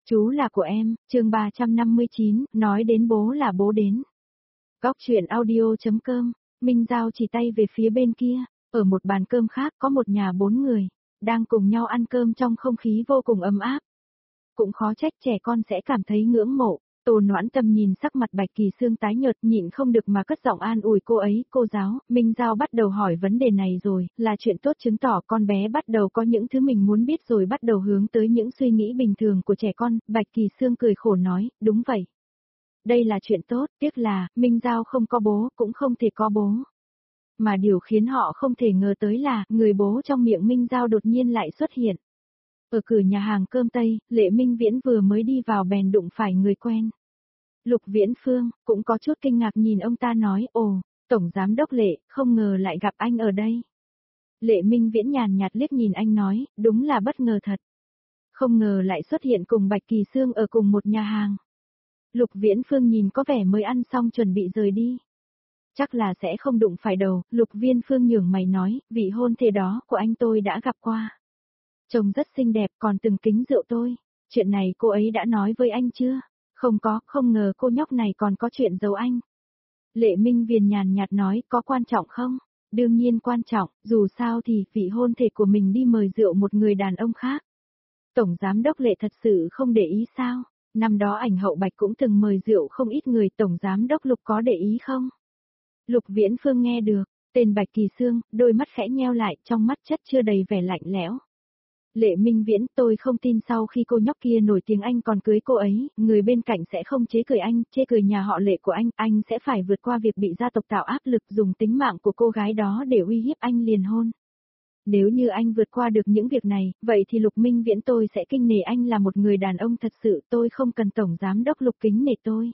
Chú là của em, chương 359, nói đến bố là bố đến. Góc chuyện audio.com, Minh Giao chỉ tay về phía bên kia, ở một bàn cơm khác có một nhà 4 người, đang cùng nhau ăn cơm trong không khí vô cùng ấm áp. Cũng khó trách trẻ con sẽ cảm thấy ngưỡng mộ. Tô Noãn Tâm nhìn sắc mặt Bạch Kỳ Sương tái nhợt nhịn không được mà cất giọng an ủi cô ấy. Cô giáo, Minh Giao bắt đầu hỏi vấn đề này rồi, là chuyện tốt chứng tỏ con bé bắt đầu có những thứ mình muốn biết rồi bắt đầu hướng tới những suy nghĩ bình thường của trẻ con. Bạch Kỳ Sương cười khổ nói, đúng vậy. Đây là chuyện tốt, tiếc là, Minh Giao không có bố, cũng không thể có bố. Mà điều khiến họ không thể ngờ tới là, người bố trong miệng Minh Giao đột nhiên lại xuất hiện. Ở cửa nhà hàng cơm Tây, Lệ Minh Viễn vừa mới đi vào bèn đụng phải người quen. Lục Viễn Phương, cũng có chút kinh ngạc nhìn ông ta nói, ồ, Tổng Giám Đốc Lệ, không ngờ lại gặp anh ở đây. Lệ Minh Viễn nhàn nhạt liếc nhìn anh nói, đúng là bất ngờ thật. Không ngờ lại xuất hiện cùng Bạch Kỳ Sương ở cùng một nhà hàng. Lục Viễn Phương nhìn có vẻ mới ăn xong chuẩn bị rời đi. Chắc là sẽ không đụng phải đầu, Lục Viễn Phương nhướng mày nói, vị hôn thê đó của anh tôi đã gặp qua. Trông rất xinh đẹp còn từng kính rượu tôi. Chuyện này cô ấy đã nói với anh chưa? Không có, không ngờ cô nhóc này còn có chuyện giấu anh. Lệ Minh Viễn nhàn nhạt nói, có quan trọng không? Đương nhiên quan trọng, dù sao thì vị hôn thê của mình đi mời rượu một người đàn ông khác. Tổng Giám Đốc Lệ thật sự không để ý sao? Năm đó ảnh hậu Bạch cũng từng mời rượu không ít người. Tổng Giám Đốc Lục có để ý không? Lục Viễn Phương nghe được, tên Bạch Kỳ Sương, đôi mắt khẽ nheo lại, trong mắt chất chưa đầy vẻ lạnh lẽo. Lệ Minh Viễn, tôi không tin sau khi cô nhóc kia nổi tiếng anh còn cưới cô ấy, người bên cạnh sẽ không chế cười anh, chê cười nhà họ Lệ của anh sẽ phải vượt qua việc bị gia tộc tạo áp lực dùng tính mạng của cô gái đó để uy hiếp anh liền hôn. Nếu như anh vượt qua được những việc này, vậy thì Lục Minh Viễn tôi sẽ kinh nể anh là một người đàn ông thật sự, tôi không cần Tổng Giám Đốc Lục kính nể tôi.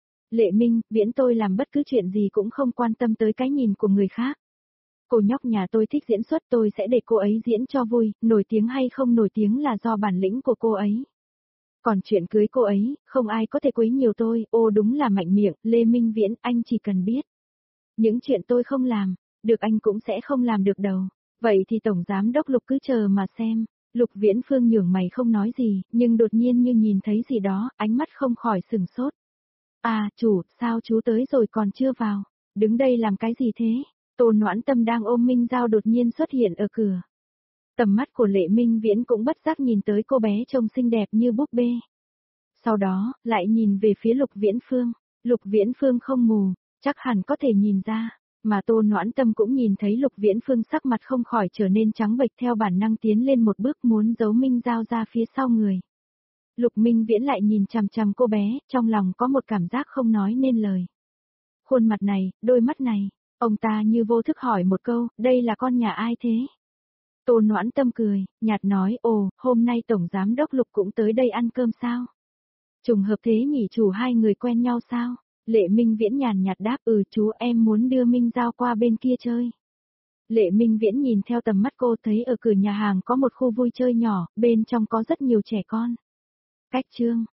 Lệ Minh Viễn tôi làm bất cứ chuyện gì cũng không quan tâm tới cái nhìn của người khác. Cô nhóc nhà tôi thích diễn xuất tôi sẽ để cô ấy diễn cho vui, nổi tiếng hay không nổi tiếng là do bản lĩnh của cô ấy. Còn chuyện cưới cô ấy, không ai có thể quấy nhiều tôi, ô đúng là mạnh miệng, Lê Minh Viễn, anh chỉ cần biết. Những chuyện tôi không làm, được anh cũng sẽ không làm được đâu. Vậy thì Tổng Giám Đốc Lục cứ chờ mà xem. Lục Viễn Phương nhướng mày không nói gì, nhưng đột nhiên như nhìn thấy gì đó, ánh mắt không khỏi sừng sốt. À, chủ, sao chú tới rồi còn chưa vào? Đứng đây làm cái gì thế? Tô Noãn Tâm đang ôm Minh Giao đột nhiên xuất hiện ở cửa. Tầm mắt của Lệ Minh Viễn cũng bất giác nhìn tới cô bé trông xinh đẹp như búp bê. Sau đó, lại nhìn về phía Lục Viễn Phương. Lục Viễn Phương không mù, chắc hẳn có thể nhìn ra. Mà Tô Noãn Tâm cũng nhìn thấy Lục Viễn Phương sắc mặt không khỏi trở nên trắng bệch theo bản năng tiến lên một bước muốn giấu Minh Giao ra phía sau người. Lục Minh Viễn lại nhìn chằm chằm cô bé, trong lòng có một cảm giác không nói nên lời. Khuôn mặt này, đôi mắt này, ông ta như vô thức hỏi một câu, đây là con nhà ai thế? Tô Noãn Tâm cười, nhạt nói, ồ, hôm nay Tổng Giám Đốc Lục cũng tới đây ăn cơm sao? Trùng hợp thế nhỉ, chủ hai người quen nhau sao? Lệ Minh Viễn nhàn nhạt đáp, chú em muốn đưa Minh Giao qua bên kia chơi. Lệ Minh Viễn nhìn theo tầm mắt cô thấy ở cửa nhà hàng có một khu vui chơi nhỏ, bên trong có rất nhiều trẻ con. Cách chương